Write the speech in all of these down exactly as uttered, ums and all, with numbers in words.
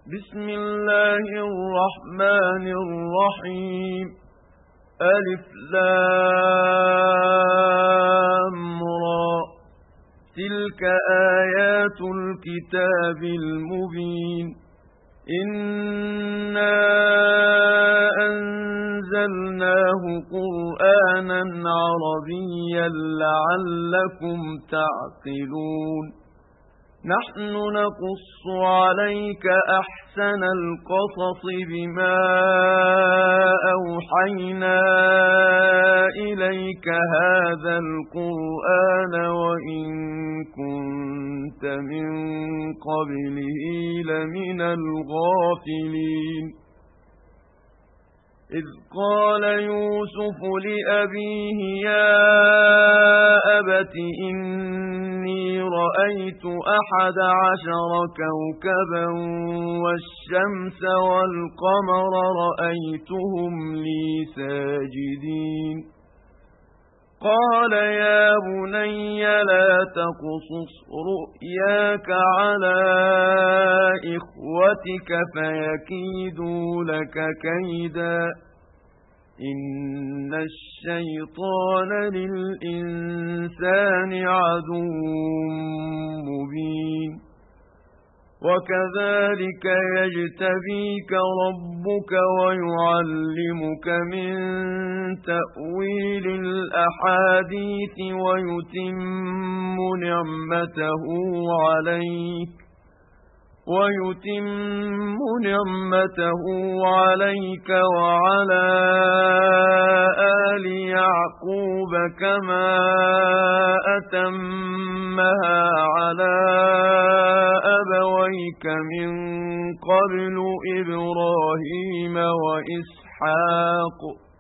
بسم الله الرحمن الرحيم ألف لام را تلك آيات الكتاب المبين إنا أنزلناه قرآنا عربيا لعلكم تعقلون نحن نقص عليك أحسن القصص بما أوحينا إليك هذا القرآن وإن كنت من قبله لمن الغافلين إذ قال يوسف لأبيه يا أبت إني رأيت أحد عشر كوكبا والشمس والقمر رأيتهم لي ساجدين قال يا بني لا تقصص رؤياك على إخوتك فيكيدوا لك كيدا إن الشيطان للإنسان عدو مبين وكذلك يجتبيك ربك ويعلمك من تأويل الأحاديث ويتم نعمته عليك ويتم نعمته عليك وعلى آل يعقوب كما أتمها على أبويك من قبل إبراهيم وإسحاق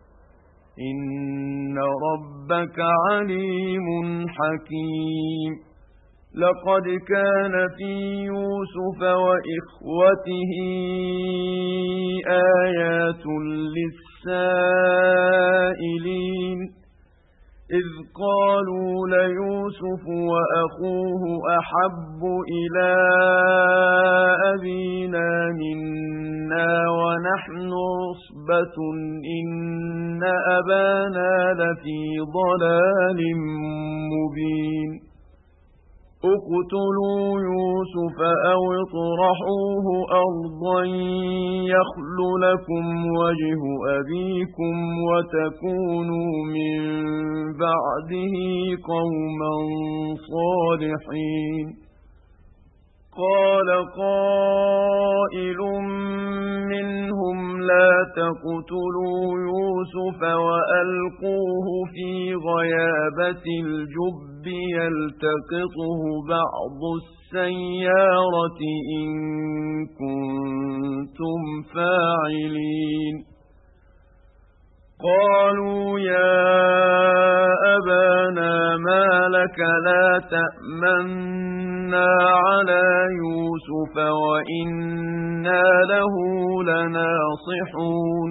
إن ربك عليم حكيم لقد كان في يوسف وإخوته آيات للسائلين إذ قالوا ليوسف وأخوه أحب إلى أبينا منا ونحن عصبة إن أبانا لفي ضلال مبين اقتلوا يوسف أو اطرحوه أرضا يخل لكم وجه أبيكم وتكونوا من بعده قوما صالحين قال قائل منهم لا تقتلوا يوسف وألقوه في غيابة الجب يلتقطه بعض السيارة إن كنتم فاعلين قالوا يا أبانا ما لك لا تأمنا على يوسف وإنا له لناصحون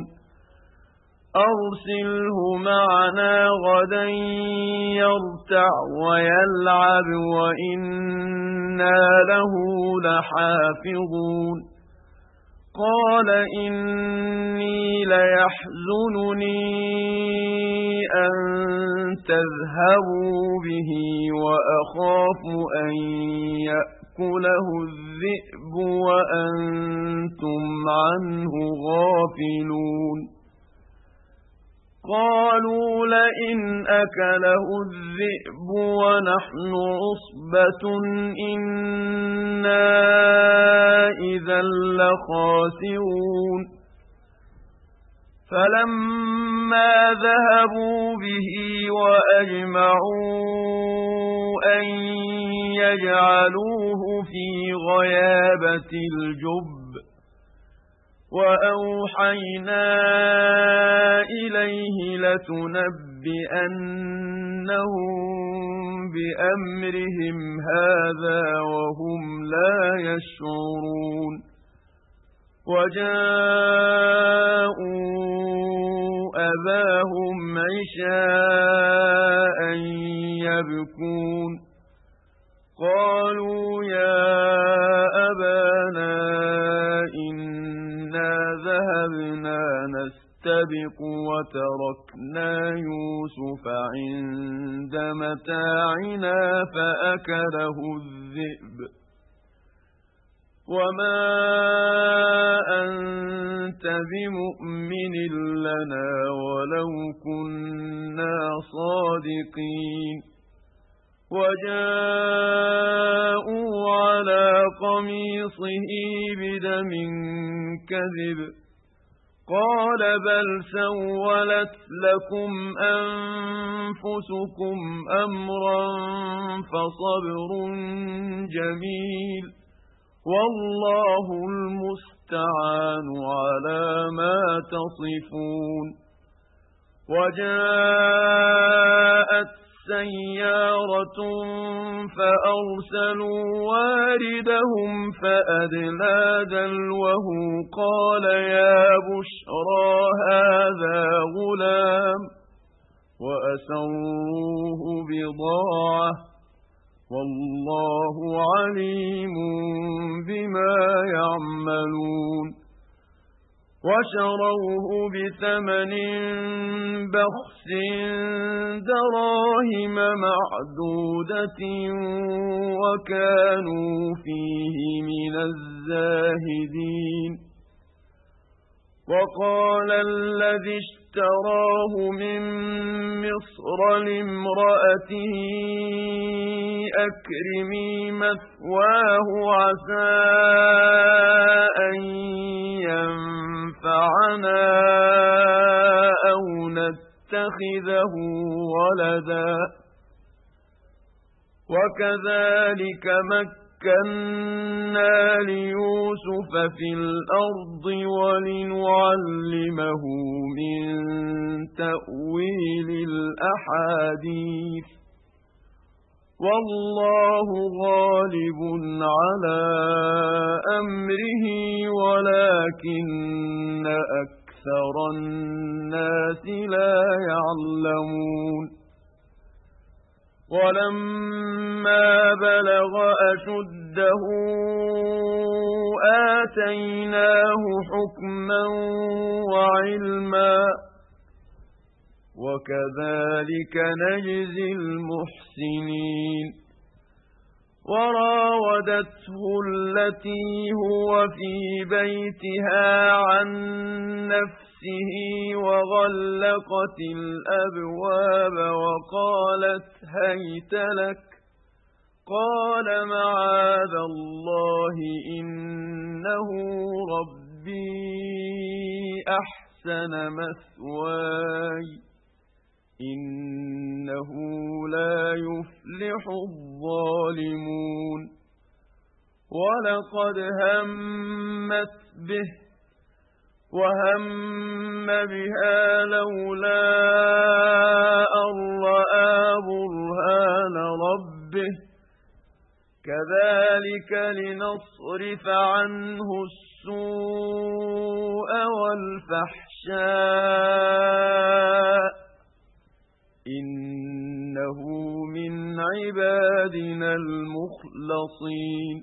أرسله معنا غدا يرتع ويلعب وإنا له لحافظون قال إني ليحزنني أن تذهبوا به وأخاف أن يأكله الذئب وأنتم عنه غافلون قالوا لئن أكله الذئب ونحن عصبة إنا إذا لخاسرون فلما ذهبوا به وأجمعوا أن يجعلوه في غيابة الجب وأوحينا إليه لتنبئنهم بأمرهم هذا وهم لا يشعرون وجاءوا أباهم عشاء يبكون قالوا يا أبانا السابق وتركنا يوسف عند متاعنا فأكله الذئب وما أنت بمؤمن لنا ولو كنا صادقين وجاءوا على قميصه بدم كذب قال بل سولت لكم أنفسكم أمرا فصبر جميل والله المستعان على ما تصفون وجاءت سيارة فأرسلوا واردهم فأدلى دلوه قال يا بشرى هذا غلام وأسروه بضاعة والله عليم بما يعملون وشروه بثمن بخس دراهم معدودة وكانوا فيه من الزاهدين وقال الذي اشتراه من مصر لامرأته أكرمي مثواه عسى أن ينفعنا أو نتخذه ولدا وكذلك مكنا ليوسف في الأرض ولنعلمه من تأويل الأحاديث والله غالب على أمره ولكن أكثر الناس لا يعلمون ولما بلغ أشده آتيناه حكما وعلما وكذلك نجزي المحسنين وراودته التي هو في بيتها عن نفسه وغلقت الأبواب وقالت هيت لك قال معاذ الله إنه ربي أحسن مثواي إنه لا يفلح الظالمون ولقد همت به وهم بها لولا أن رأى برهان ربه كذلك لنصرف عنه السوء والفحشاء إنه من عبادنا المخلصين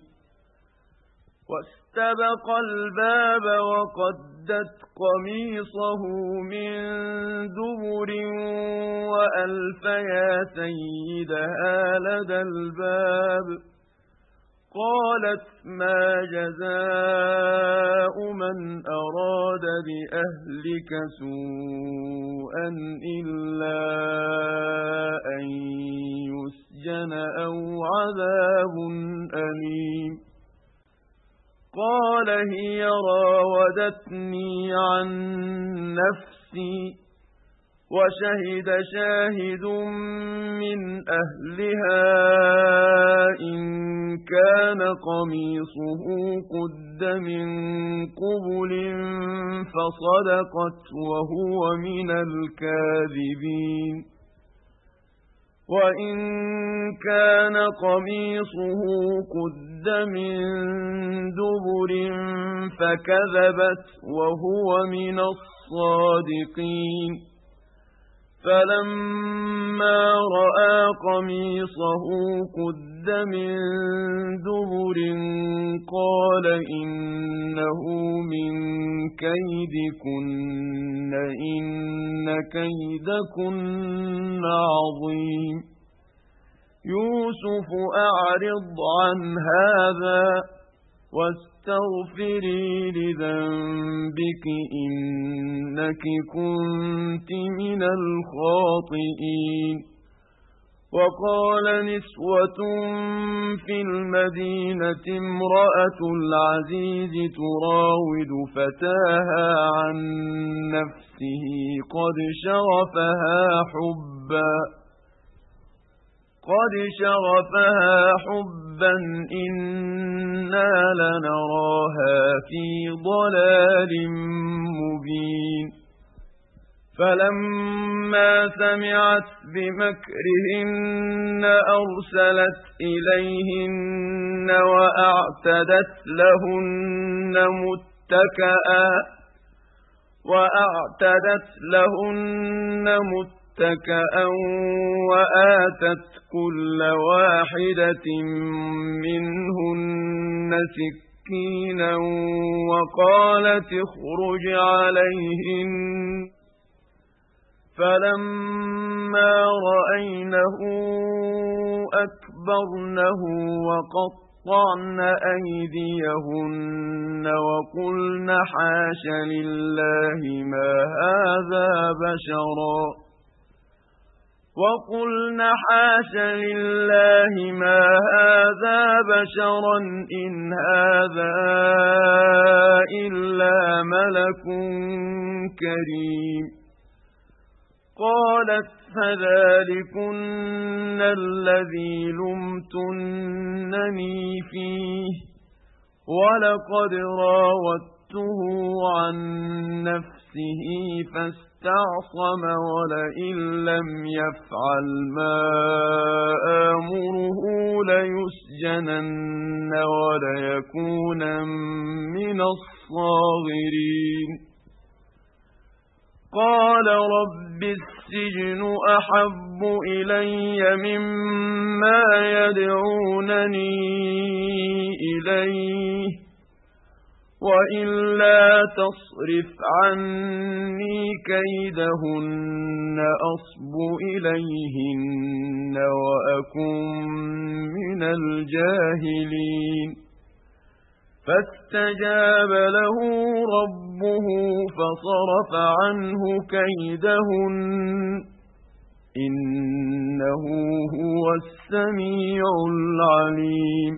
واستبق الباب وقدت قميصه من دبر وألف يا سيدها لدى الباب قالت ما جزاء من أراد بأهلك سوءا إلا أن يسجن أو عذاب أليم قال هي راودتني عن نفسي وشهد شاهد من أهلها إن كان قميصه قد من قبل فصدقت وهو من الكاذبين وإن كان قميصه قد من دبر فكذبت وهو من الصادقين فلما رأى قميصه قد من دبر قال إنه من كيدكن إن كيدكن عظيم يوسف أعرض عن هذا واستغفري لذنبك إنك كنت من الخاطئين وقال نسوة في المدينة امرأة العزيز تراود فتاها عن نفسه قد شغفها حبا قد شغفها حبا إنا لنراها في ضلال مبين فلما سمعت بمكرهن أرسلت إليهن وأعتدت لهن متكئا وأعتدت لهن متكئا وآتت كل واحدة منهن سكينا وقالت اخرج عليهن فلما رأينه أكبرنه وقطعن أيديهن وقلن حاش لله ما هذا بشرا وقلن حاش لله ما هذا بشرا إن هذا إلا ملك كريم قالت فذلكن الذي لمتنني فيه ولقد راودته عن نفسه فاستعصم ولئن لم يفعل ما آمره ليسجنن وليكونا من الصاغرين قال رب السجن أحب إلي مما يدعونني إليه وإلا تصرف عني كيدهن أصب إليهن وأكن من الجاهلين فاستجاب له ربه فصرف عنه كيدهن إنه هو السميع العليم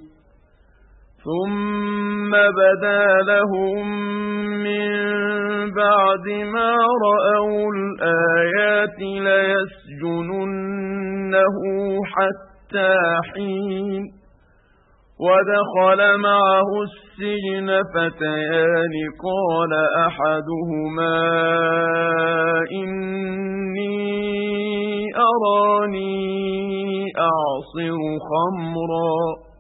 ثم بدا لهم من بعد ما رأوا الآيات ليسجننه حتى حين ودخل معه السجن فتيان قال أحدهما إني أراني أعصر خمرا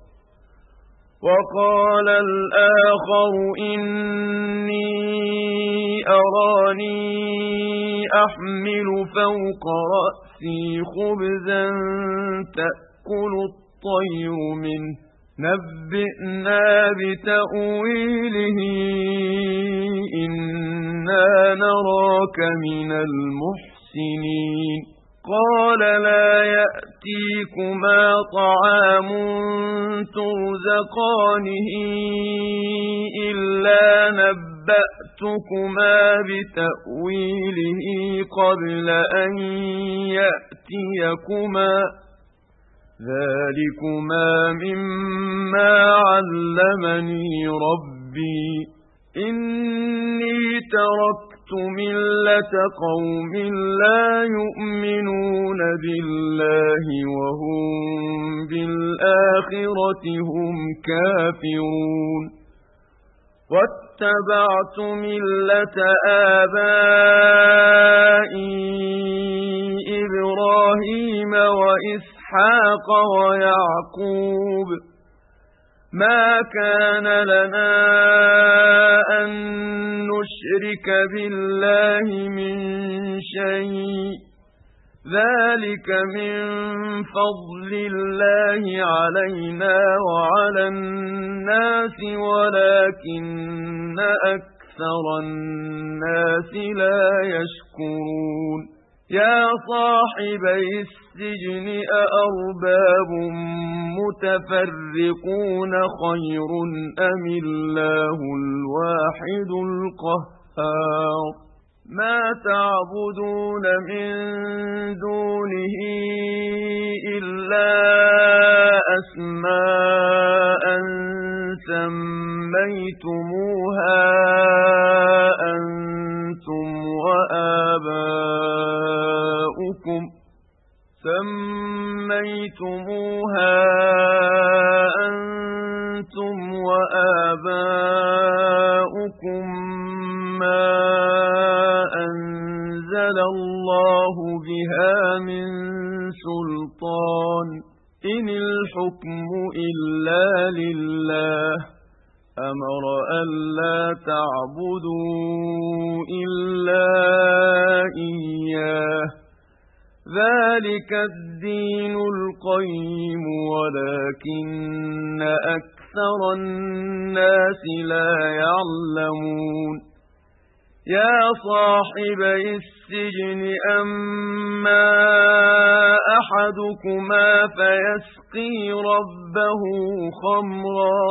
وقال الآخر إني أراني أحمل فوق رأسي خبزا تأكل الطير منه نبئنا بتأويله إنا نراك من المحسنين قال لا يأتيكما طعام ترزقانه إلا نبأتكما بتأويله قبل أن يأتيكما ذلكما مما علمني ربي إني تركت ملة قوم لا يؤمنون بالله وهم بالآخرة هم كافرون واتبعت ملة آبائي إبراهيم وإسحاق ويعقوب ما كان لنا أن نشرك بالله من شيء ذلك من فضل الله علينا وعلى الناس ولكن أكثر الناس لا يشكرون يا صاحبي السجن أأرباب متفرقون خير أم الله الواحد القهار ما تعبدون من دونه إلا أسماء سميتموها أنتم وآباؤكم سميتموها أنتم وآباؤكم ما أنزل الله بها من سلطان إن الحكم إلا لله أمر ألا تعبدوا إلا إياه ذلك الدين القيم ولكن أكثر الناس لا يعلمون يا صاحبي السجن أما أحدكما فيسقي ربه خمرا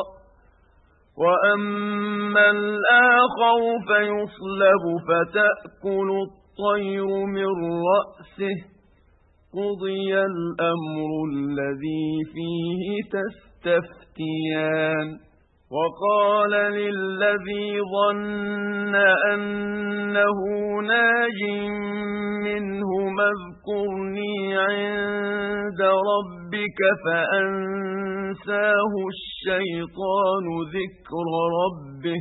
وأما الآخر فيصلب فتأكل الطير من رأسه قضي الأمر الذي فيه تستفتيان وقال للذي ظن أنه ناج منهما اذكرني عند ربك فأنساه الشيطان ذكر ربه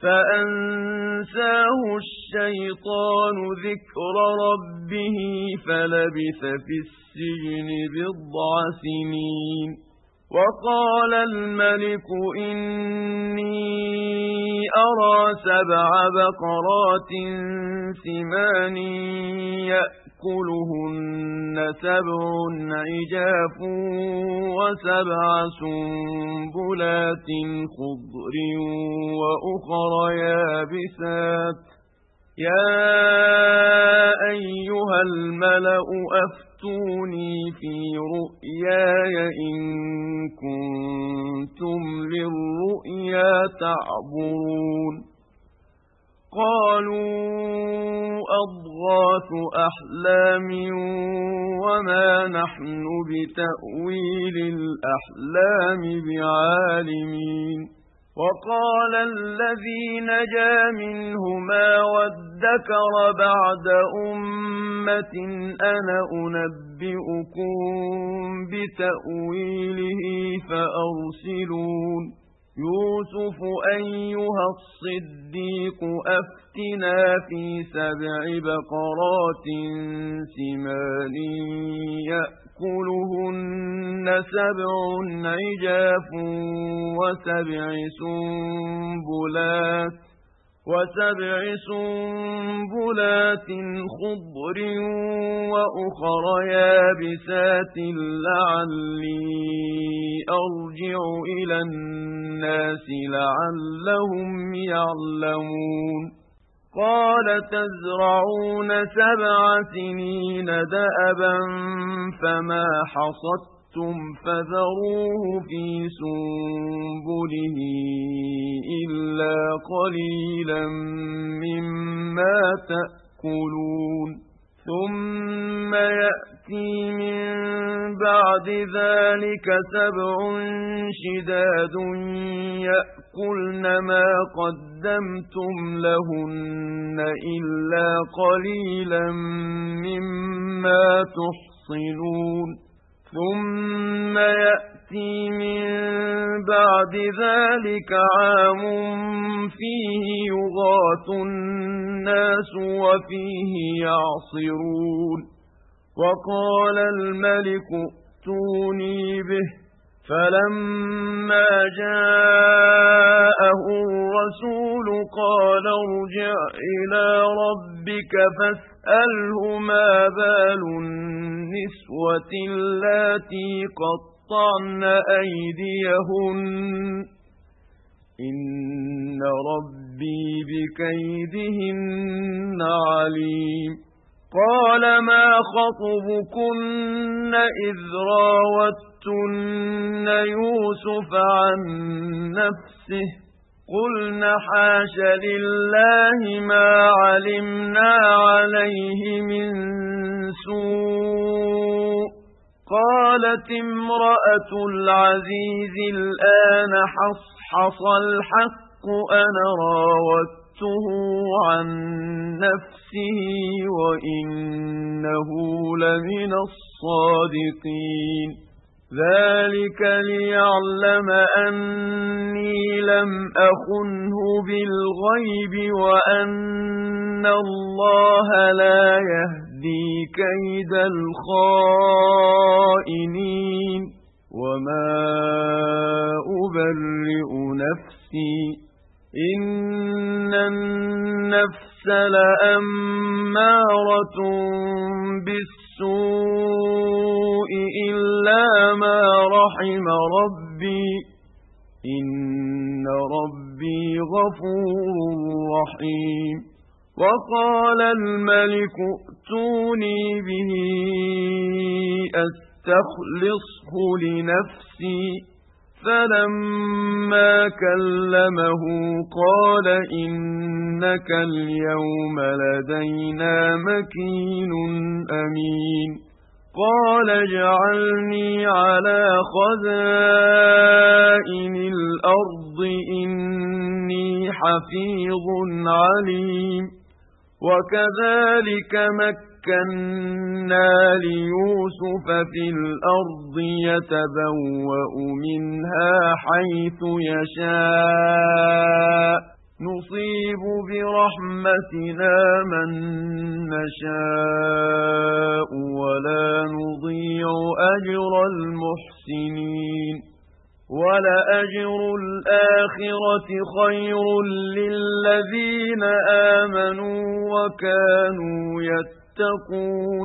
فأنساه الشيطان ذكر ربه فلبث في السجن بضع سنين وقال الملك إني أرى سبع بقرات سمان يأكلهن سبع عجاف وسبع سنبلات خضر وأخر يابسات يا أيها الملأ أفتوني في رؤياي إن كنتم للرؤيا تعبرون قالوا أضغاث أحلام وما نحن بتأويل الأحلام بعالمين وقال الذي نجا منهما وادكر بعد أمة أنا أنبئكم بتأويله فأرسلون يوسف أيها الصديق أفتنا في سبع بقرات سمان يأكلهن سبع عجاف وسبع سنبلات وسبع سنبلات خضر وأخر يابسات لعلي أرجع إلى الناس لعلهم يعلمون قال تزرعون سبع سنين دأبا فما حصدتم فذروه في سنبله إلا قليلا مما تأكلون ثم يأتي من بعد ذلك سبع شداد يأكلن ما قدمتم لهن إلا قليلا مما تحصنون ثم يأتي من بعد ذلك عام فيه يغاث الناس وفيه يعصرون وقال الملك ائتوني به فَلَمَّا جَاءَهُ الرَّسُولُ قَالَ ارْجِعْ إِلَى رَبِّكَ فَاسْأَلْهُ مَا بَالُ النِّسْوَةِ اللَّاتِي قَطَّعْنَ أَيْدِيَهُنَّ إِنَّ رَبِّي بِكَيْدِهِنَّ عَلِيمٌ قَالَ مَا خَطْبُكُنَّ إِذْ رَاوَدتُّنَّ يُوسُفَ عَن نَّفْسِهِ قُلْنَ حَاشَ لِلَّهِ مَا عَلِمْنَا عَلَيْهِ مِن سُوءٍ قَالَتِ امْرَأَتُ الْعَزِيزِ الْآنَ حَصْحَصَ الْحَقُّ أَنَا رَاوَدتُّهُ عَن نَّفْسِهِ وَإِنَّهُ لَمِنَ الصَّادِقِينَ ذَلِكَ لِيَعْلَمَ أَنِّي لَمْ أَخُنْهُ بِالْغَيْبِ وَأَنَّ اللَّهَ لَا يَهْدِي كَيْدَ الْخَائِنِينَ وَمَا أُبَرِّئُ نَفْسِي إِنَّ النَّفْسَ لَأَمَّارَةٌ بِالسُّوءِ إِلَّا مَا رَحِمَ رَبِّي إِنَّ رَبِّي غَفُورٌ رَّحِيمٌ وَقَالَ الْمَلِكُ ائْتُونِي بِهِ أَسْتَخْلِصْهُ لِنَفْسِي فَلَمَّا كَلَّمَهُ قَالَ إِنَّكَ الْيَوْمَ لَدَيْنَا مَكِينٌ أَمِينٌ قَالَ اجْعَلْنِي عَلَى خَزَائِنِ الْأَرْضِ إِنِّي حَفِيظٌ عَلِيمٌ وَكَذَلِكَ مَكَّنَّا لِيُوسُفَ فِي الْأَرْضِ يَتَبَوَّأُ مِنْهَا حَيْثُ يَشَاءُ نُصِيبُ بِرَحْمَتِنَا مَن نَّشَاءُ وَلَا نُضِيعُ أَجْرَ الْمُحْسِنِينَ وَلَأَجْرُ الْآخِرَةِ خَيْرٌ لِّلَّذِينَ آمَنُوا وَكَانُوا يَتَّقُونَ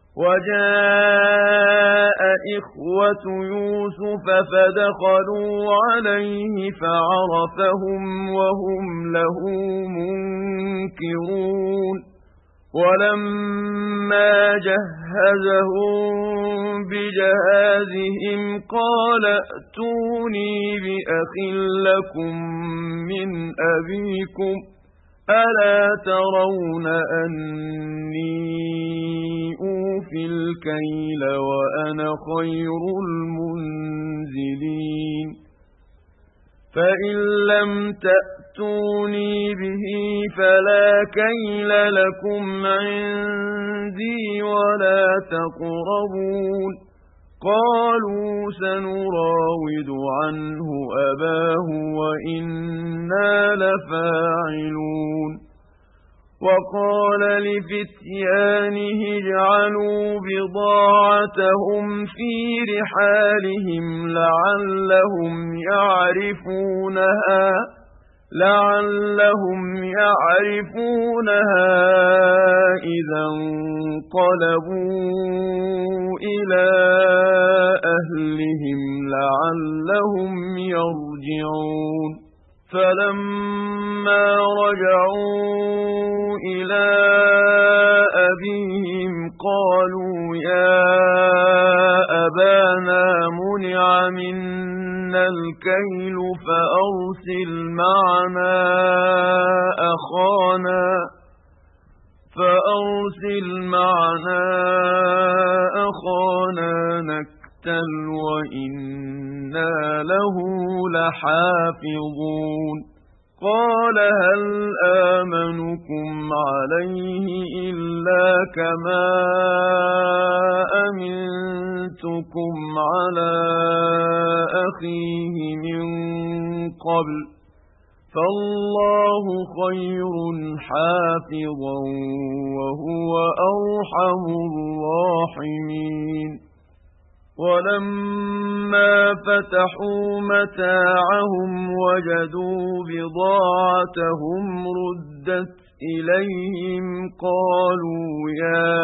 وَجَاءَ إِخْوَةُ يُوسُفَ فَدَخَلُوا عَلَيْهِ فَعَرَفَهُمْ وَهُمْ لَهُ مُنكِرُونَ وَلَمَّا جَهَّزَهُم بِجَهَازِهِمْ قَالَ ائْتُونِي بِأَخٍ لَّكُم مِّنْ أَبِيكُمْ أَلَا تَرَوْنَ أَنِّي أُوفِي الْكَيْلَ وَأَنَا خَيْرُ الْمُنزِلِينَ فَإِن لَّمْ تَأْتُونِي بِهِ فَلَا كَيْلَ لَكُمْ عِندِي وَلَا تَقْرَبُونِ قَالُوا سَنُرَاوِدُ عَنْهُ أَبَاهُ وَإِنَّا لَفَاعِلُونَ وَقَالَ لِفِتْيَانِهِ اجْعَلُوا بِضَاعَتَهُمْ فِي رِحَالِهِمْ لَعَلَّهُمْ يَعْرِفُونَهَا لَعَلَّهُمْ يَعْرِفُونَهَا إِذَا انقَلَبُوا إِلَى أَهْلِهِمْ لَعَلَّهُمْ يَرْجِعُونَ فَلَمَّا رَجَعُوا إِلَى أَبِيهِمْ قَالُوا يَا أَبَانَا مُنِعَ مِنَّا الْكَيْلُ فَأَرْسِلْ مَعَنَا أَخَانَا فَأَرْسِلْ مَعَنَا أَخَانَا نَكْتَلْ وَإِنَّا لَهُ لَحَافِظُونَ قَالَ هَلْ آمَنُكُمْ عَلَيْهِ إِلَّا كَمَا أَمِنتُكُمْ عَلَى أَخِيهِ مِنْ قَبْلُ فَاللَّهُ خَيْرٌ حَافِظًا وَهُوَ أَرْحَمُ الرَّاحِمِينَ ولما فتحوا متاعهم وجدوا بضاعتهم ردت إليهم قالوا يا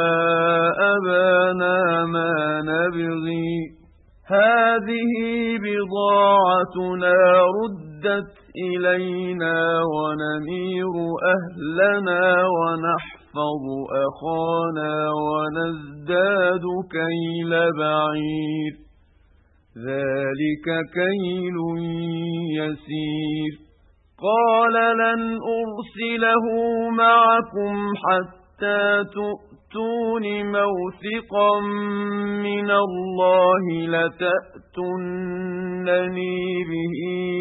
أبانا ما نبغي هذه بضاعتنا ردت إلينا ونمير أهلنا ونحفظ أخانا ونزداد كيل بعير ذلك كيل يسير قال لن أرسله معكم حتى تؤتون موثقا من الله لتأتونني به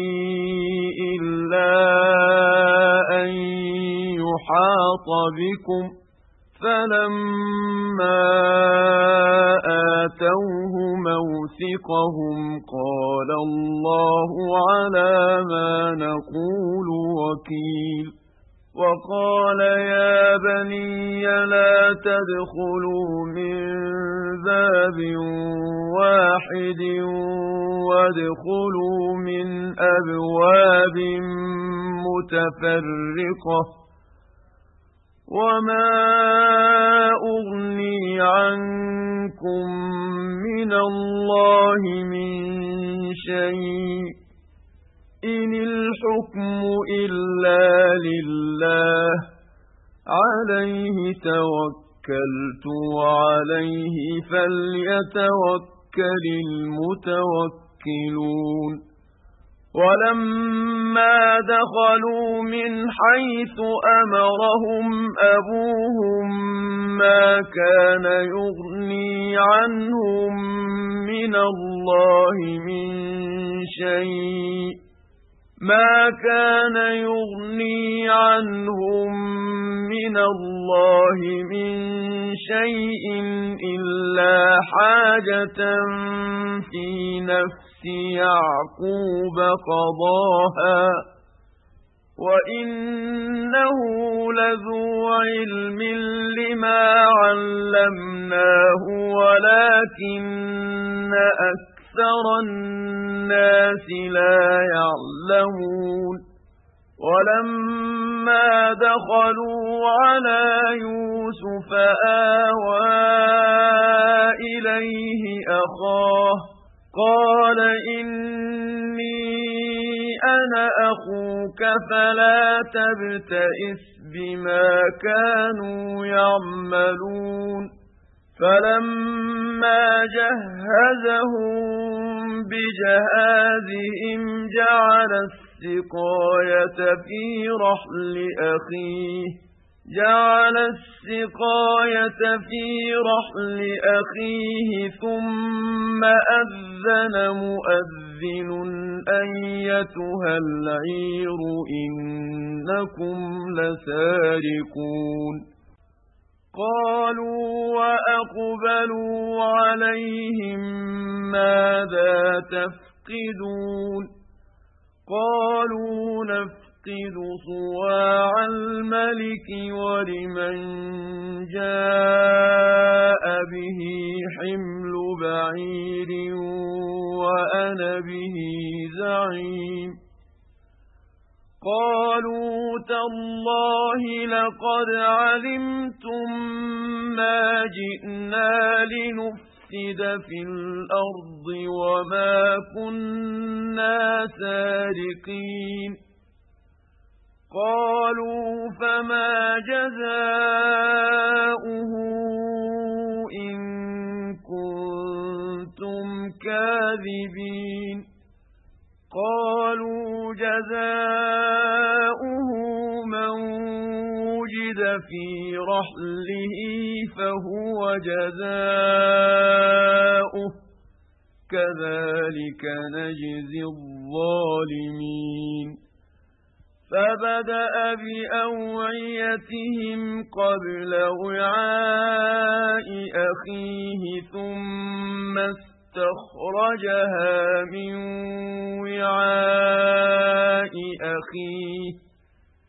إلا أن يحاط بكم فلما آتوه موثقهم قال الله على ما نقول وكيل وقال يا بني لا تدخلوا من باب واحد وادخلوا من أبواب متفرقة وما أغني عنكم من الله من شيء إن الحكم إلا لله عليه توكلت وعليه فليتوكل المتوكلون ولما دخلوا من حيث أمرهم أبوهم ما كان يغني عنهم من الله من شيء ما كان يغني عنهم من الله من شيء إلا حاجة في نفس يعقوب قضاها وإنه لذو علم لما علمناه ولكن أكثر الناس لا يعلمون ولما دخلوا على يوسف آوى إليه أخاه قال إني أنا أخوك فلا تبتئس بما كانوا يعملون فلما جهزهم بجهازهم جعل السقاية في رحل أخيه جعل السقاية في رحل أخيه ثم أذن مؤذن أيتها العير إنكم لسارقون قالوا وأقبلوا عليهم ماذا تفقدون قالوا نفقد صواع الملك ولمن جاء به حمل بعير وأنا به زعيم قالوا تالله لقد علمتم ما جئنا لنفسد في الأرض وما كنا سارقين قالوا فما جزاؤه إن كنتم كاذبين قالوا جزاؤه من وجد في رحله فهو جزاؤه كذلك نجزي الظالمين فبدأ بأوعيتهم قبل وعاء أخيه ثم استخرجها من وعاء أخيه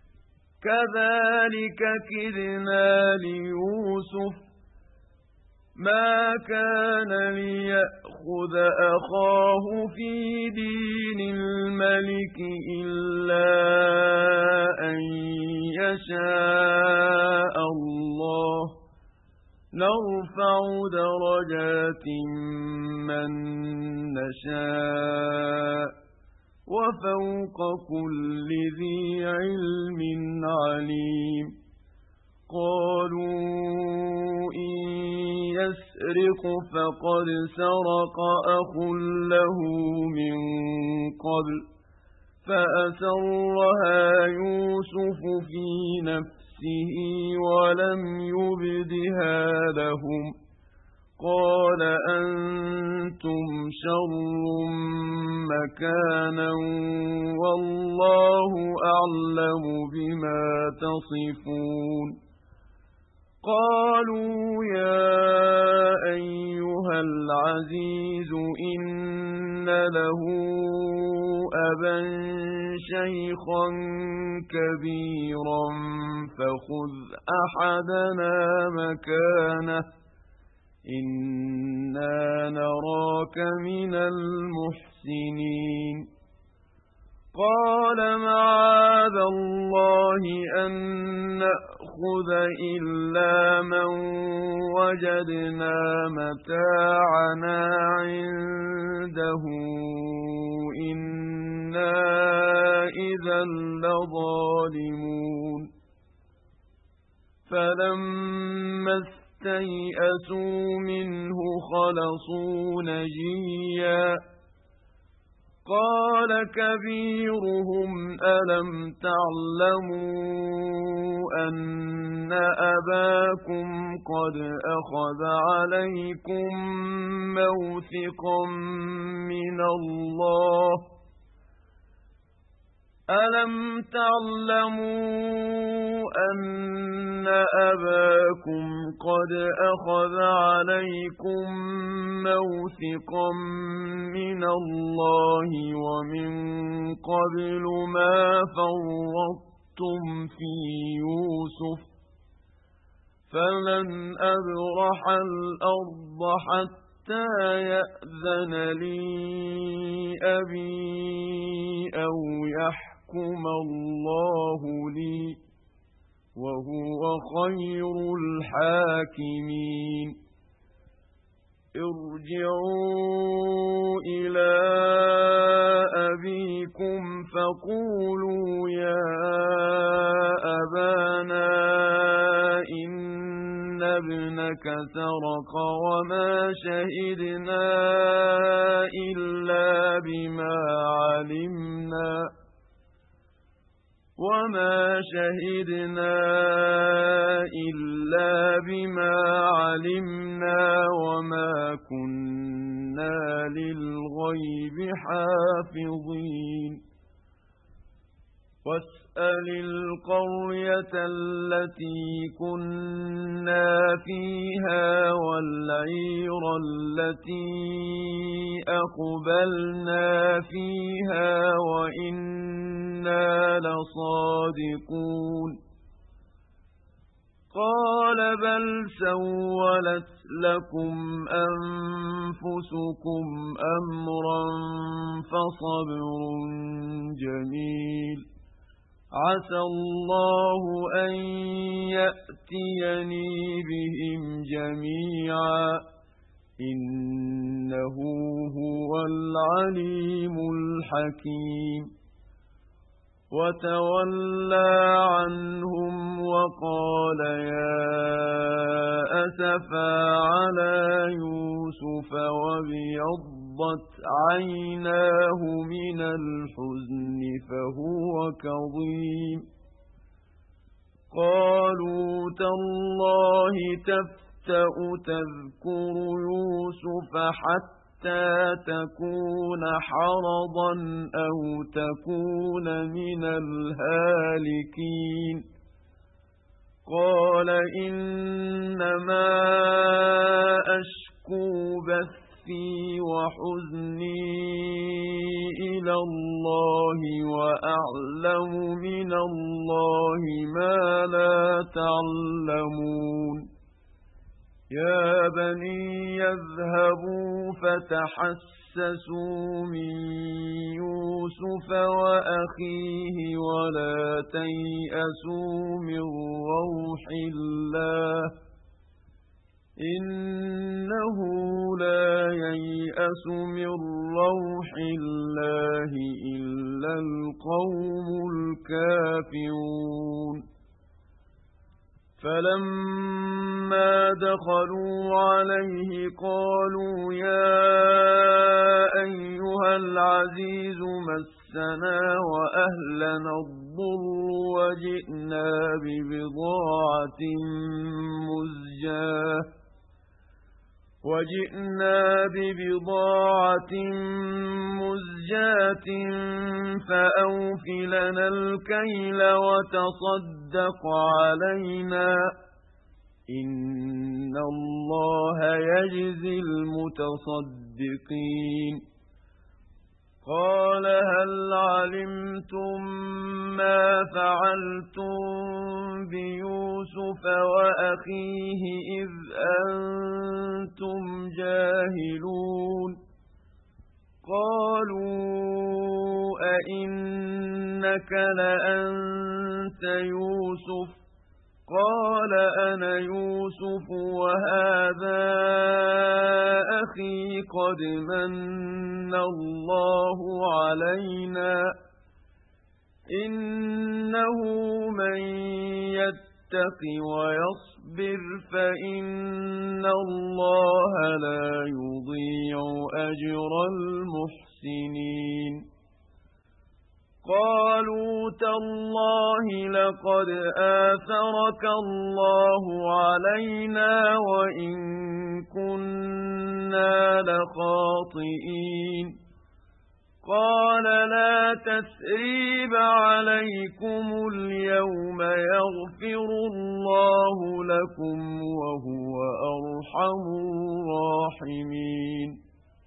كذلك كدنا ليوسف ما كان ليأخذ أخاه في دين الملك إلا أن يشاء الله نرفع درجات من نشاء وفوق كل ذي علم عليم قالوا إن يسرق فقد سرق أخ له من قبل فأسرها يوسف في نفسه ولم يبدها لهم قال أنتم شر مكانا والله أعلم بما تصفون قالوا يا أيها العزيز إن له أبا شيخا كبيرا فخذ أحدنا مكانه إنا نراك من المحسنين قال معاذ الله أن نأخذ إلا من وجدنا متاعنا عنده إنا إذا لظالمون فلما استيئسوا منه خلصوا نجيا قال كبيرهم ألم تعلموا أن أباكم قد أخذ عليكم موثقا من الله ألم تعلموا أن أباكم قد أخذ عليكم موثقا من الله ومن قبل ما فرطتم في يوسف فلن أبرح الأرض حتى يأذن لي أبي أو يحكم الله لي وهو خير الحاكمين ارجعوا إلى أبيكم فقولوا يا أبانا إن ابنك سرق وما شهدنا إلا بما علمنا وما شهدنا إلا بما علمنا وما كنا للغيب حافظين واسأل القرية التي كنا فيها والعير التي أقبلنا فيها وإنا لصادقون قال بل سولت لكم أنفسكم أمرا فصبر جميل عسى الله أن يأتيني بهم جميعا إنه هو العليم الحكيم وتولى عنهم وقال يا أسفا على يوسف وابيضت عيناه من الحزن فهو كظيم قالوا تالله تفتأ تذكر يوسف حتى تكون حرضا أو تكون من الهالكين قال إنما أشكو بثي وحزني إلى الله وأعلم من الله ما لا تعلمون يا بني يذهبوا فتحسسوا من يوسف وأخيه ولا تيأسوا من روح الله إنه لا ييأس من روح الله إلا القوم الكافرون فلما دخلوا عليه قالوا يا أيها العزيز مسنا وأهلنا الضر وجئنا ببضاعة مزجاة وجئنا ببضاعة مزجاة فأوف لنا الكيل وتصدق علينا إن الله يجزي المتصدقين قال هل علمتم ما فعلتم بيوسف وأخيه إذ أنتم جاهلون قالوا أئنك لأنت يوسف قال أنا يوسف وهذا أخي قد من الله علينا إنه من يتق ويصبر فإن الله لا يضيع أجر المحسنين قالوا تالله لقد آثرك الله علينا وإن كنا لخاطئين قال لا تثريب عليكم اليوم يغفر الله لكم وهو أرحم الراحمين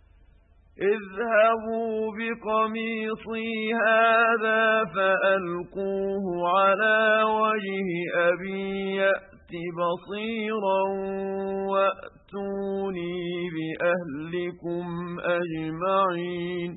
اذهبوا بقميصي هذا فألقوه على وجه أبي يأت بصيرا وأتوني بأهلكم أجمعين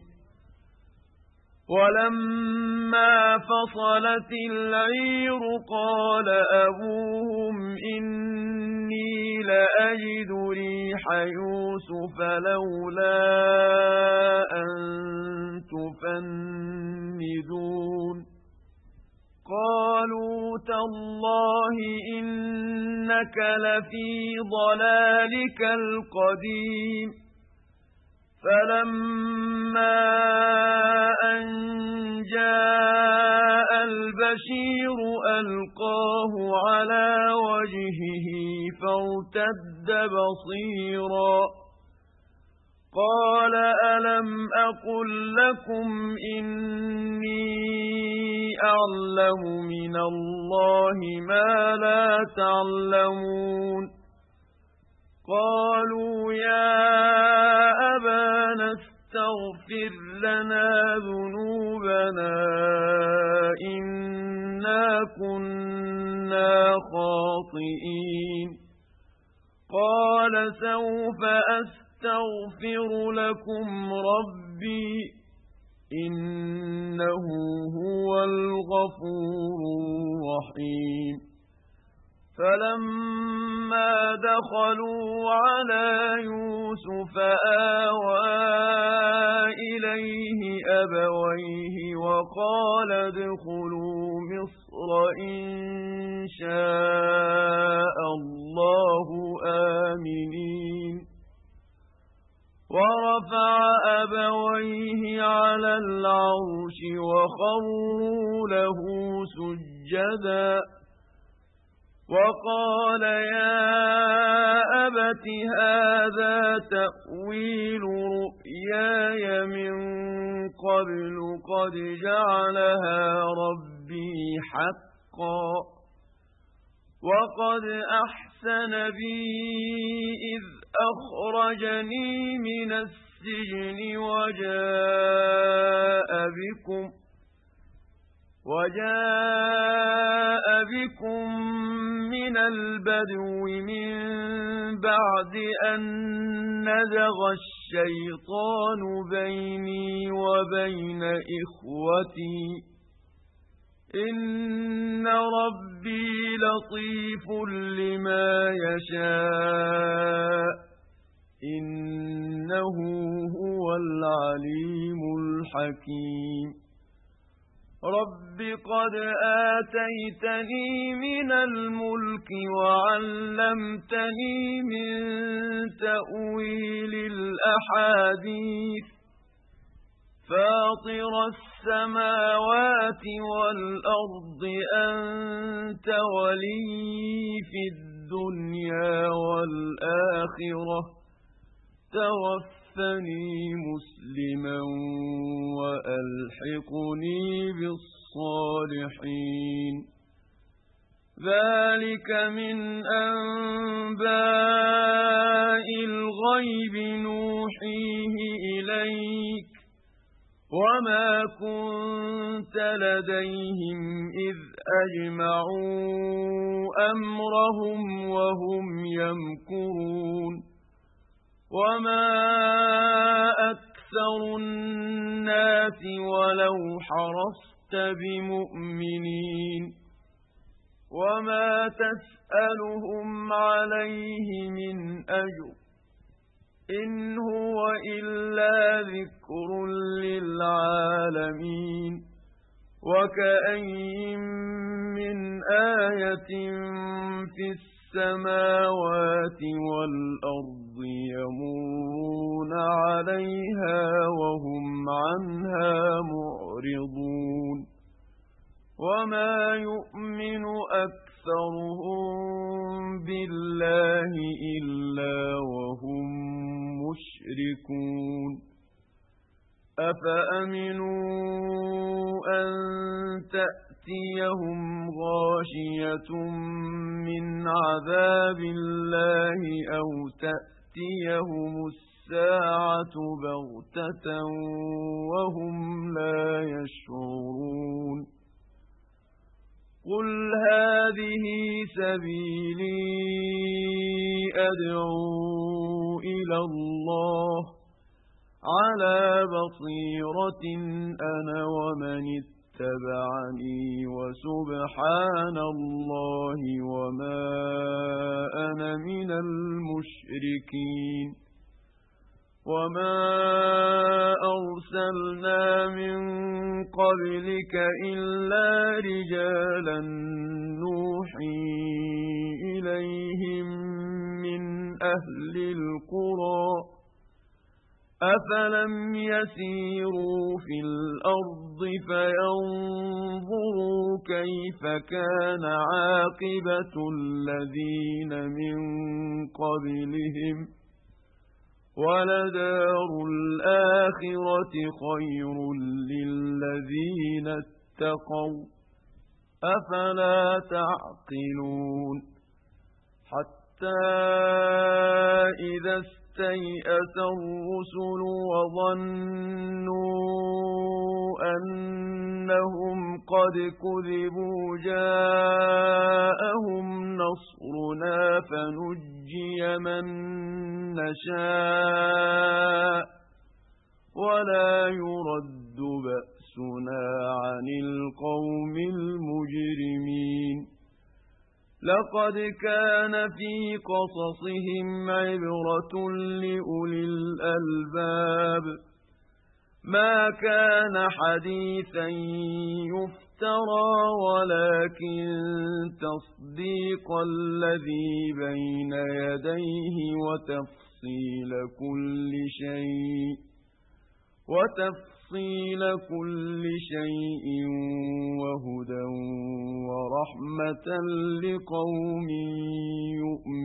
ولما فصلت العير قال أبوهم إني لأجد ريح يوسف لولا أن تفندون قالوا تالله إنك لفي ضلالك القديم فلما أن جاء البشير ألقاه على وجهه فارتد بصيرا قال ألم أقل لكم إني أعلم من الله ما لا تعلمون قالوا يا أبانا استغفر لنا ذنوبنا إنا كنا خاطئين قال سوف أستغفر لكم ربي إنه هو الغفور الرحيم فلما دخلوا على يوسف آوى إليه أبويه وقال ادخلوا مصر إن شاء الله آمنين ورفع أبويه على العرش وخروا له سجدا وقال يا أبت هذا تأويل رؤياي من قبل قد جعلها ربي حقا وقد أحسن بي إذ أخرجني من السجن وجاء بكم وجاء بكم من البدو من بعد أن نزغ الشيطان بيني وبين إخوتي إن ربي لطيف لما يشاء إنه هو العليم الحكيم رب قد آتيتني من الملك وعلمتني من تأويل الأحاديث فاطر السماوات والأرض أنت ولي في الدنيا والآخرة توفني مسلما وألحقني بالصالحين ذلك من أنباء الغيب نوحيه إليك وما كنت لديهم إذ أجمعوا أمرهم وهم يمكرون وما أكثر الناس ولو حرصت بمؤمنين وما تسألهم عليه من أجر إن هو إلا ذكر للعالمين وكأين من آية في السماوات والأرض يمرون عليها وهم عنها معرضون وما يؤمن أكثرهم بالله إلا وهم مشركون أفأمنوا أن تأتيهم غاشية من عذاب الله أو تأتيهم الساعة بغتة وهم لا يشعرون قل هذه سبيلي أدعو إلى الله على بصيرة أنا ومن اتبعني وسبحان الله وما أنا من المشركين وما أرسلنا من قبلك إلا رجالا نوحي إليهم من أهل القرى أفلم يسيروا في الأرض فينظروا كيف كان عاقبة الذين من قبلهم ولدار الآخرة خير للذين اتقوا أفلا تعقلون حتى إذا استيأس الرسل وظنوا أنهم قد كذبوا جاءهم نصرنا فنجي من نشاء ولا يرد بأسنا عن القوم المجرمين لقد كان في قصصهم عبرة لأولي الألباب ما كان حديثا يفترى ولكن تصديق الذي بين يديه وتفصيل كل شيء وتفصيل كل شيء وهدى ورحمة لقوم يؤمنون